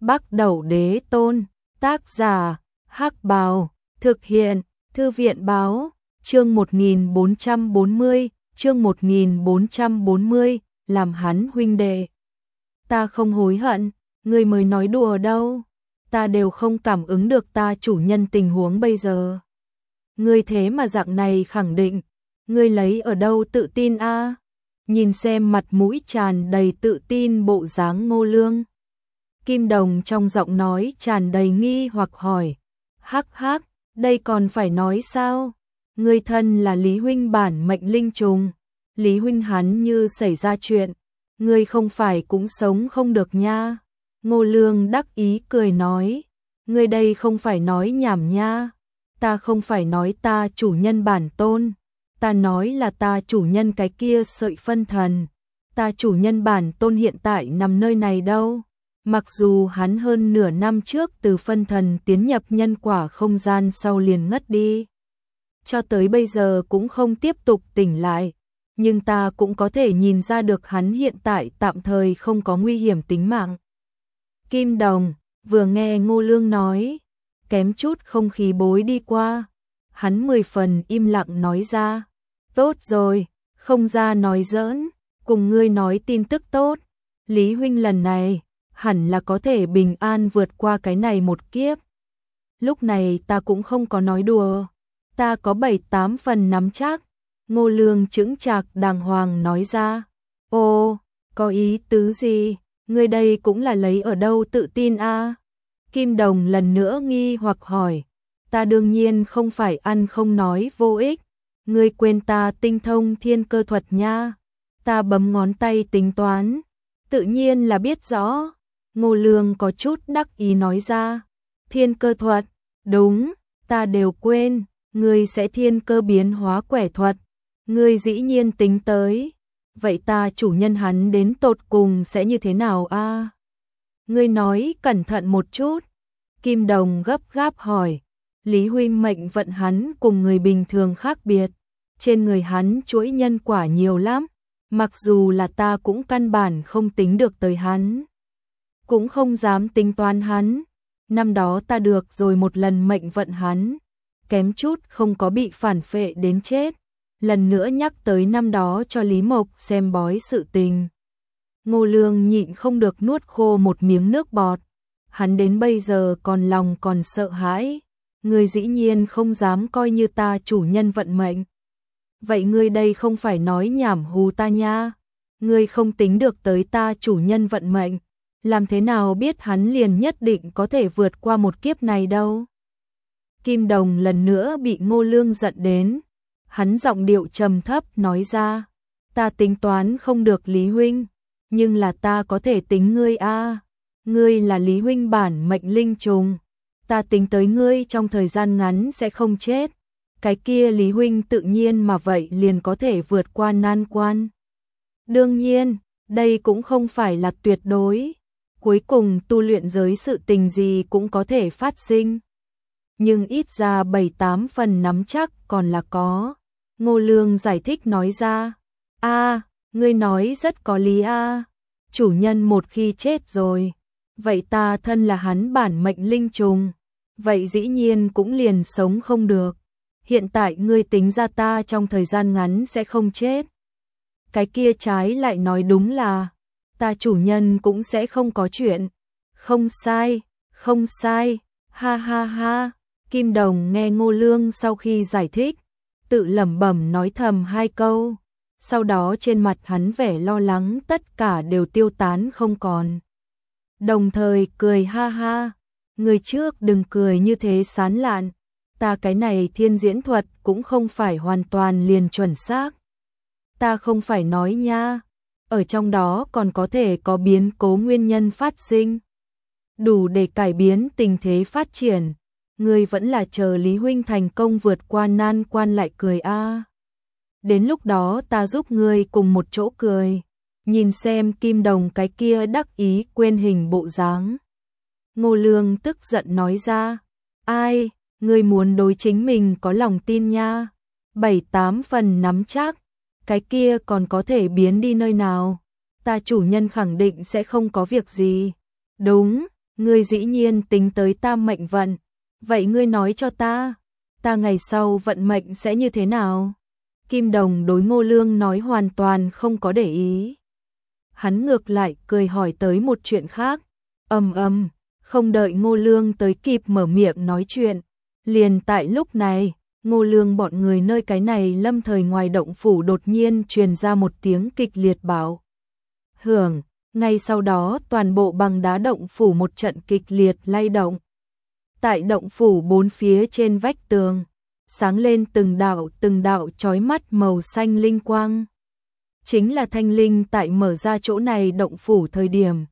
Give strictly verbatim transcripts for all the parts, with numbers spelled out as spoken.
Bắc Đẩu Đế Tôn, tác giả, Hắc Bào, thực hiện, Thư viện báo, chương một nghìn bốn trăm bốn mươi, chương một nghìn bốn trăm bốn mươi, làm hắn huynh đệ. Ta không hối hận, ngươi mới nói đùa đâu, ta đều không cảm ứng được ta chủ nhân tình huống bây giờ. Ngươi thế mà dạng này khẳng định, ngươi lấy ở đâu tự tin a? Nhìn xem mặt mũi tràn đầy tự tin bộ dáng Ngô Lương. Kim Đồng trong giọng nói tràn đầy nghi hoặc hỏi, hắc hắc, đây còn phải nói sao? Ngươi thân là Lý huynh bản mệnh linh trùng, Lý huynh hắn như xảy ra chuyện, ngươi không phải cũng sống không được nha. Ngô Lương đắc ý cười nói, ngươi đây không phải nói nhảm nha, ta không phải nói ta chủ nhân bản tôn, ta nói là ta chủ nhân cái kia sợi phân thần, ta chủ nhân bản tôn hiện tại nằm nơi này đâu. Mặc dù hắn hơn nửa năm trước từ phân thần tiến nhập nhân quả không gian sau liền ngất đi, cho tới bây giờ cũng không tiếp tục tỉnh lại, nhưng ta cũng có thể nhìn ra được hắn hiện tại tạm thời không có nguy hiểm tính mạng. Kim Đồng vừa nghe Ngô Lương nói, kém chút không khí bối đi qua, hắn mười phần im lặng nói ra, tốt rồi, không ra nói giỡn, cùng ngươi nói tin tức tốt, Lý huynh lần này hẳn là có thể bình an vượt qua cái này một kiếp. Lúc này ta cũng không có nói đùa, ta có bảy tám phần nắm chắc. Ngô Lương chững chạc đàng hoàng nói ra, ô, có ý tứ gì, ngươi đây cũng là lấy ở đâu tự tin a? Kim Đồng lần nữa nghi hoặc hỏi, ta đương nhiên không phải ăn không nói vô ích, ngươi quên ta tinh thông thiên cơ thuật nha. Ta bấm ngón tay tính toán, tự nhiên là biết rõ. Ngô Lương có chút đắc ý nói ra, thiên cơ thuật, đúng, ta đều quên, ngươi sẽ thiên cơ biến hóa quẻ thuật, ngươi dĩ nhiên tính tới, vậy ta chủ nhân hắn đến tột cùng sẽ như thế nào a? À? Ngươi nói cẩn thận một chút. Kim Đồng gấp gáp hỏi, Lý huynh mệnh vận hắn cùng người bình thường khác biệt, trên người hắn chuỗi nhân quả nhiều lắm, mặc dù là ta cũng căn bản không tính được tới hắn, cũng không dám tính toán hắn. Năm đó ta được rồi một lần mệnh vận hắn, kém chút không có bị phản phệ đến chết. Lần nữa nhắc tới năm đó cho Lý Mộc xem bói sự tình, Ngô Lương nhịn không được nuốt khô một miếng nước bọt. Hắn đến bây giờ còn lòng còn sợ hãi, ngươi dĩ nhiên không dám coi như ta chủ nhân vận mệnh. Vậy ngươi đây không phải nói nhảm hù ta nha, ngươi không tính được tới ta chủ nhân vận mệnh, làm thế nào biết hắn liền nhất định có thể vượt qua một kiếp này đâu. Kim Đồng lần nữa bị Ngô Lương giận đến, hắn giọng điệu trầm thấp nói ra, ta tính toán không được Lý huynh, nhưng là ta có thể tính ngươi a. À. Ngươi là Lý huynh bản mệnh linh trùng, ta tính tới ngươi trong thời gian ngắn sẽ không chết, cái kia Lý huynh tự nhiên mà vậy liền có thể vượt qua nan quan. Đương nhiên, đây cũng không phải là tuyệt đối, cuối cùng tu luyện giới sự tình gì cũng có thể phát sinh, nhưng ít ra bảy tám phần nắm chắc còn là có. Ngô Lương giải thích nói ra, a, ngươi nói rất có lý a, chủ nhân một khi chết rồi, vậy ta thân là hắn bản mệnh linh trùng, vậy dĩ nhiên cũng liền sống không được. Hiện tại ngươi tính ra ta trong thời gian ngắn sẽ không chết, cái kia trái lại nói đúng là ta chủ nhân cũng sẽ không có chuyện. Không sai, không sai, ha ha ha. Kim Đồng nghe Ngô Lương sau khi giải thích, tự lẩm bẩm nói thầm hai câu, sau đó trên mặt hắn vẻ lo lắng tất cả đều tiêu tán không còn. Đồng thời cười ha ha, người trước đừng cười như thế sán lạn, ta cái này thiên diễn thuật cũng không phải hoàn toàn liền chuẩn xác. Ta không phải nói nha, ở trong đó còn có thể có biến cố nguyên nhân phát sinh, đủ để cải biến tình thế phát triển. Ngươi vẫn là chờ Lý huynh thành công vượt qua nan quan lại cười a. À. Đến lúc đó ta giúp ngươi cùng một chỗ cười, nhìn xem Kim Đồng cái kia đắc ý quên hình bộ dáng. Ngô Lương tức giận nói ra, ai, ngươi muốn đối chính mình có lòng tin nha, bảy tám phần nắm chắc, cái kia còn có thể biến đi nơi nào, ta chủ nhân khẳng định sẽ không có việc gì. Đúng, Ngươi dĩ nhiên tính tới ta mệnh vận, vậy ngươi nói cho ta, ta ngày sau vận mệnh sẽ như thế nào? Kim Đồng đối Ngô Lương nói hoàn toàn không có để ý. Hắn ngược lại cười hỏi tới một chuyện khác. Ầm ầm, không đợi Ngô Lương tới kịp mở miệng nói chuyện, liền tại lúc này, Ngô Lương bọn người nơi cái này lâm thời ngoài động phủ đột nhiên truyền ra một tiếng kịch liệt bạo hưởng, ngay sau đó toàn bộ bằng đá động phủ một trận kịch liệt lay động. Tại động phủ bốn phía trên vách tường, sáng lên từng đạo từng đạo chói mắt màu xanh linh quang. Chính là thanh linh tại mở ra chỗ này động phủ thời điểm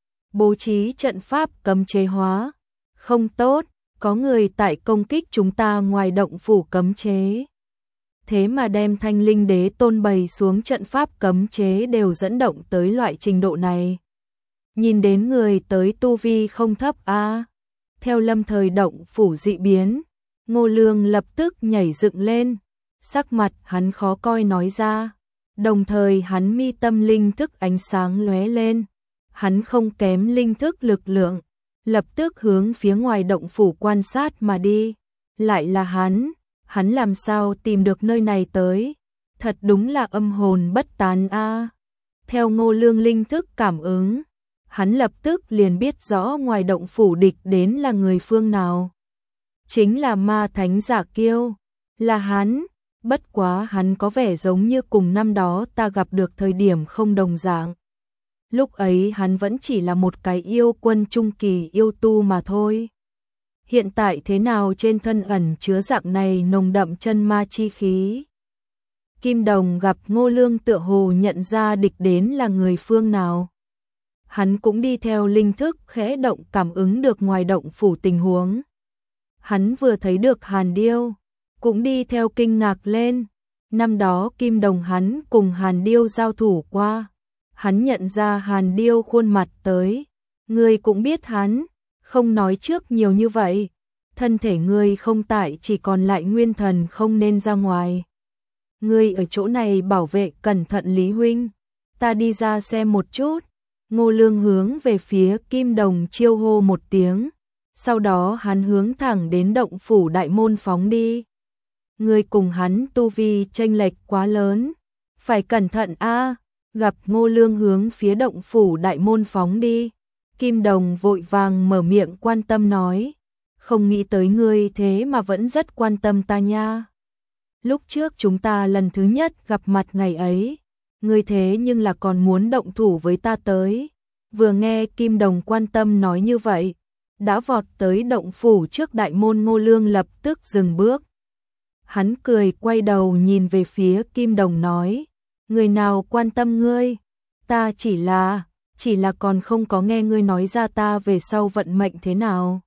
bố trí trận pháp cấm chế hóa. Không tốt, có người tại công kích chúng ta ngoài động phủ cấm chế. Thế mà đem thanh linh đế tôn bày xuống trận pháp cấm chế đều dẫn động tới loại trình độ này. Nhìn đến người tới tu vi không thấp a. Theo lâm thời động phủ dị biến, Ngô Lương lập tức nhảy dựng lên, sắc mặt hắn khó coi nói ra, đồng thời hắn mi tâm linh thức ánh sáng lóe lên, hắn không kém linh thức lực lượng, lập tức hướng phía ngoài động phủ quan sát mà đi. Lại là hắn, hắn làm sao tìm được nơi này tới, thật đúng là âm hồn bất tán a. Theo Ngô Lương linh thức cảm ứng, hắn lập tức liền biết rõ ngoài động phủ địch đến là người phương nào. Chính là ma thánh Giả Kiêu, là hắn, bất quá hắn có vẻ giống như cùng năm đó ta gặp được thời điểm không đồng dạng. Lúc ấy hắn vẫn chỉ là một cái yêu quân trung kỳ yêu tu mà thôi. Hiện tại thế nào trên thân ẩn chứa dạng này nồng đậm chân ma chi khí. Kim Đồng gặp Ngô Lương tựa hồ nhận ra địch đến là người phương nào. Hắn cũng đi theo linh thức khẽ động cảm ứng được ngoài động phủ tình huống. Hắn vừa thấy được Hàn Điêu, cũng đi theo kinh ngạc lên. Năm đó Kim Đồng hắn cùng Hàn Điêu giao thủ qua. Hắn nhận ra Hàn Điêu khuôn mặt tới. Ngươi cũng biết hắn, không nói trước nhiều như vậy. Thân thể ngươi không tại chỉ còn lại nguyên thần không nên ra ngoài. Ngươi ở chỗ này bảo vệ cẩn thận Lý Huynh. Ta đi ra xem một chút. Ngô Lương hướng về phía Kim Đồng chiêu hô một tiếng. Sau đó hắn hướng thẳng đến động phủ đại môn phóng đi. Ngươi cùng hắn tu vi chênh lệch quá lớn. Phải cẩn thận a. Gặp Ngô Lương hướng phía động phủ đại môn phóng đi. Kim Đồng vội vàng mở miệng quan tâm nói. Không nghĩ tới ngươi thế mà vẫn rất quan tâm ta nha. Lúc trước chúng ta lần thứ nhất gặp mặt ngày ấy. Ngươi thế nhưng là còn muốn động thủ với ta tới. Vừa nghe Kim Đồng quan tâm nói như vậy, đã vọt tới động phủ trước đại môn. Ngô Lương lập tức dừng bước. Hắn cười quay đầu nhìn về phía Kim Đồng nói, người nào quan tâm ngươi, ta chỉ là, chỉ là còn không có nghe ngươi nói ra ta về sau vận mệnh thế nào.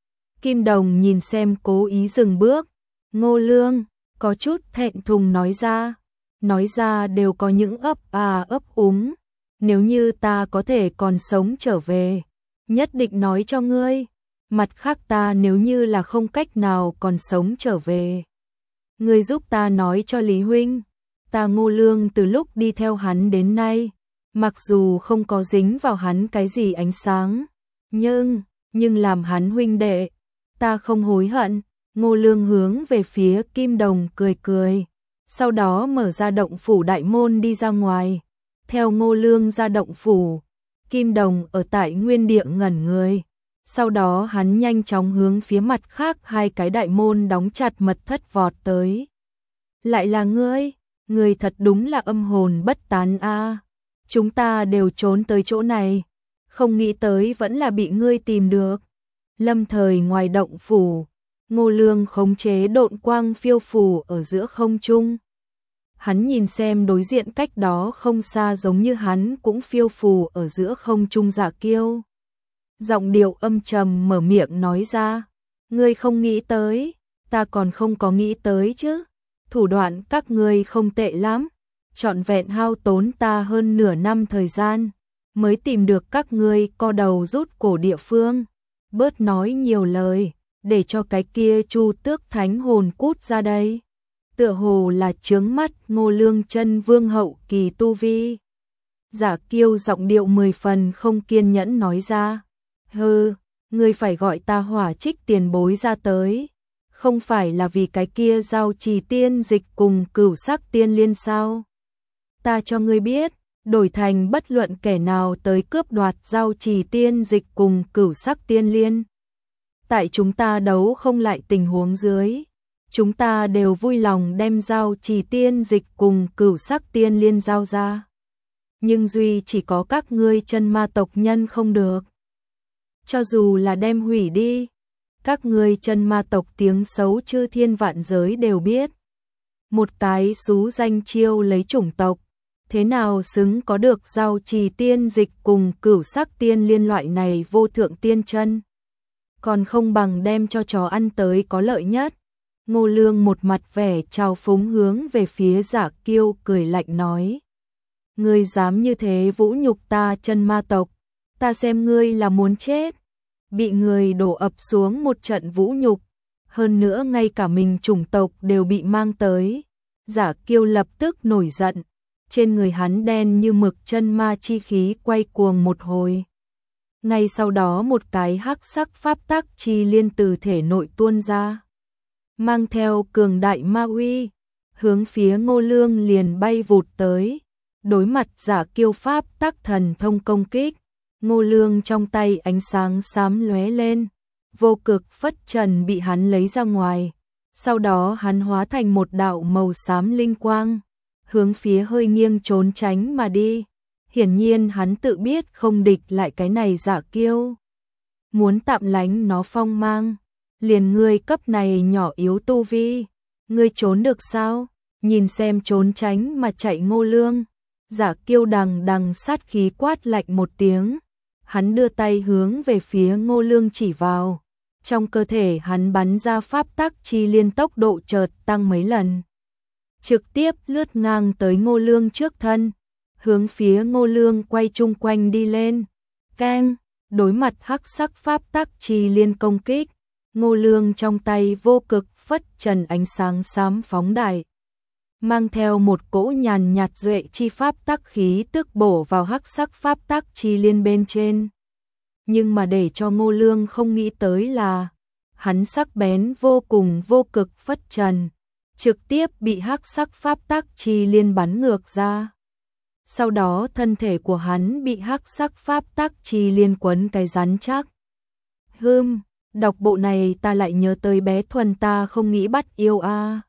Kim Đồng nhìn xem cố ý dừng bước, Ngô Lương có chút thẹn thùng nói ra, nói ra đều có những ấp à ấp úng, nếu như ta có thể còn sống trở về, nhất định nói cho ngươi, mặt khác ta nếu như là không cách nào còn sống trở về. Ngươi giúp ta nói cho Lý Huynh, ta Ngô Lương từ lúc đi theo hắn đến nay, mặc dù không có dính vào hắn cái gì ánh sáng, nhưng, nhưng làm hắn huynh đệ, ta không hối hận. Ngô Lương hướng về phía Kim Đồng cười cười, sau đó mở ra động phủ đại môn đi ra ngoài. Theo Ngô Lương ra động phủ, Kim Đồng ở tại nguyên địa ngẩn người. Sau đó hắn nhanh chóng hướng phía mặt khác hai cái đại môn đóng chặt mật thất vọt tới. Lại là ngươi, ngươi thật đúng là âm hồn bất tán a. Chúng ta đều trốn tới chỗ này, không nghĩ tới vẫn là bị ngươi tìm được. Lâm thời ngoài động phủ, Ngô Lương khống chế độn quang phiêu phù ở giữa không trung. Hắn nhìn xem đối diện cách đó không xa giống như hắn cũng phiêu phù ở giữa không trung Giả Kiêu. Giọng điệu âm trầm mở miệng nói ra, ngươi không nghĩ tới, ta còn không có nghĩ tới chứ. Thủ đoạn các ngươi không tệ lắm, trọn vẹn hao tốn ta hơn nửa năm thời gian, mới tìm được các ngươi co đầu rút cổ địa phương. Bớt nói nhiều lời, để cho cái kia Chu Tước Thánh hồn cút ra đây. Tựa hồ là chướng mắt Ngô Lương chân vương hậu kỳ tu vi. Giả Kiêu giọng điệu mười phần không kiên nhẫn nói ra, hừ, Ngươi phải gọi ta Hỏa Trích tiền bối ra tới, không phải là vì cái kia giao trì tiên dịch cùng cửu sắc tiên liên sao? Ta cho ngươi biết, đổi thành bất luận kẻ nào tới cướp đoạt giao trì tiên dịch cùng cửu sắc tiên liên. Tại chúng ta đấu không lại tình huống dưới, chúng ta đều vui lòng đem giao trì tiên dịch cùng cửu sắc tiên liên giao ra. Nhưng duy chỉ có các ngươi chân ma tộc nhân không được. Cho dù là đem hủy đi, các ngươi chân ma tộc tiếng xấu chư thiên vạn giới đều biết. Một cái xú danh chiêu lấy chủng tộc, thế nào xứng có được giao trì tiên dịch cùng cửu sắc tiên liên loại này vô thượng tiên chân. Còn không bằng đem cho chó ăn tới có lợi nhất. Ngô Lương một mặt vẻ trào phúng hướng về phía Giả Kiêu cười lạnh nói. Ngươi dám như thế vũ nhục ta chân ma tộc, ta xem ngươi là muốn chết. Bị người đổ ập xuống một trận vũ nhục, hơn nữa ngay cả mình chủng tộc đều bị mang tới. Giả Kiêu lập tức nổi giận, trên người hắn đen như mực chân ma chi khí quay cuồng một hồi. Ngay sau đó một cái hắc sắc pháp tắc chi liên từ thể nội tuôn ra, mang theo cường đại ma uy, hướng phía Ngô Lương liền bay vụt tới. Đối mặt Giả Kiêu pháp tắc thần thông công kích, Ngô Lương trong tay ánh sáng xám lóe lên, vô cực phất trần bị hắn lấy ra ngoài. Sau đó hắn hóa thành một đạo màu xám linh quang, hướng phía hơi nghiêng trốn tránh mà đi. Hiển nhiên hắn tự biết không địch lại cái này Giả Kiêu, muốn tạm lánh nó phong mang. Liền ngươi cấp này nhỏ yếu tu vi, ngươi trốn được sao? Nhìn xem trốn tránh mà chạy Ngô Lương, Giả Kiêu đằng đằng sát khí quát lạnh một tiếng, hắn đưa tay hướng về phía Ngô Lương chỉ vào. Trong cơ thể hắn bắn ra pháp tắc chi liên tốc độ chợt tăng mấy lần, trực tiếp lướt ngang tới Ngô Lương trước thân, hướng phía Ngô Lương quay chung quanh đi lên. Keng, đối mặt hắc sắc pháp tắc chi liên công kích, Ngô Lương trong tay vô cực phất trần ánh sáng xám phóng đại, mang theo một cỗ nhàn nhạt duệ chi pháp tắc khí tức bổ vào hắc sắc pháp tắc chi liên bên trên. Nhưng mà để cho Ngô Lương không nghĩ tới là, hắn sắc bén vô cùng vô cực phất trần, trực tiếp bị hắc sắc pháp tắc chi liên bắn ngược ra. Sau đó thân thể của hắn bị hắc sắc pháp tắc chi liên quấn cái rắn chắc. Hừm, đọc bộ này ta lại nhớ tới bé Thuần ta không nghĩ bắt yêu a. À.